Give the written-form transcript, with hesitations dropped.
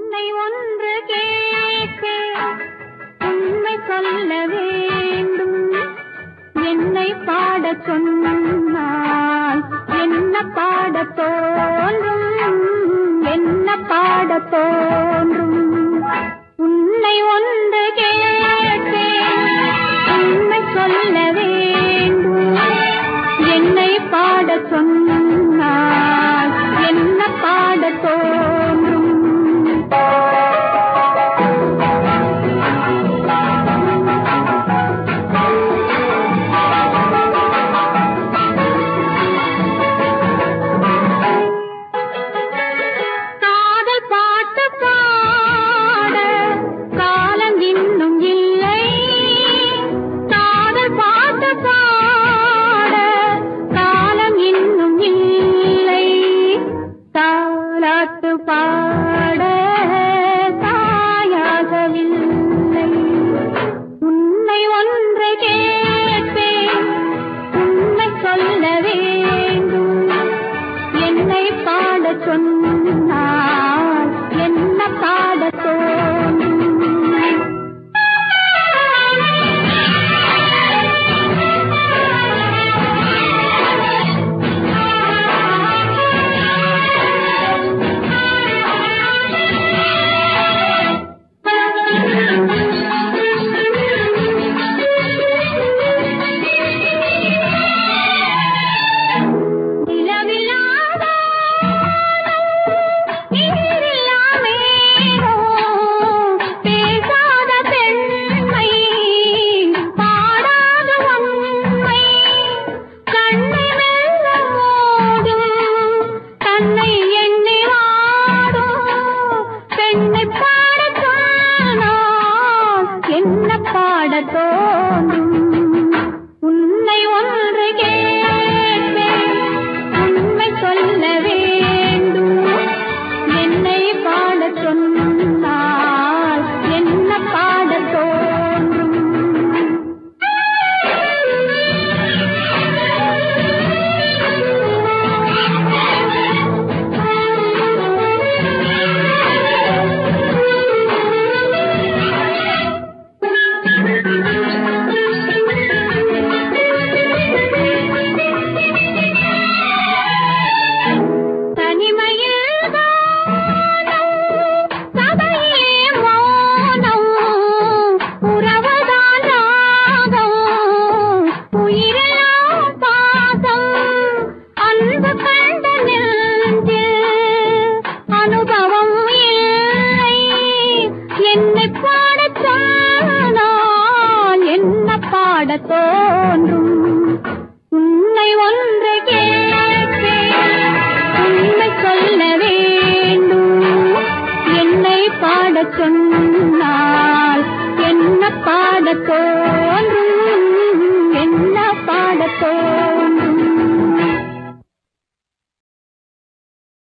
உன்னை ஒன்று கேட்பேன், உண்மை சொல்ல வேண்டும். என்னை பாடச் சொன்னால் என்ன பாடத் தோன்றும், என்ன பாடத் தோன்றும்? உன்னை ஒன்று கேட்பேன், உண்மை சொல்ல வேண்டும். என்னை பாடச் சொன்னால் என்ன பாடத் தோன்றும்? காதல் பாட்டு பாட காலம் இன்னும் இல்லை. காதல் பாட்டு பாட காலம் இன்னும் இல்லை. தாலாட்டு பாட தாயாகவில்லை. உன்னை ஒன்று கேட்பேன், உண்மை சொல்ல வேண்டும். என்னை பாடச் சொன்னால் என்ன பாடத் தோன்றும்? நிலவில்லாத நீரில்லாமேனோ பேசாத பெண்மை, பாடாத உண்மை. கண்ணை மெல்ல மூடும், தன்னை எண்ணி வாடும் பெண்ணை பாடச் சொன்னால் என்ன பாடத் தோன்றும்? உன்னை ஒன்று கேட்பேன், உண்மை சொல்ல வேண்டும். என்னை பாடச் சொன்னால் என்ன பாடத் தோன்றும்? தனிமையில் வானம், சபையே மௌனம், உறவுதான் ராகம், உயிரெல்லாம் பாசம். அன்பு கண்ட நெஞ்சில் அனுபவம் இல்லை. என்னை பாடச் சொன்னால் என்ன பாடத் தோன்றும்? உன்னை ஒன்று கேட்பேன், உண்மை சொல்ல வேண்டும். என்னை பாடச் சொன்னால்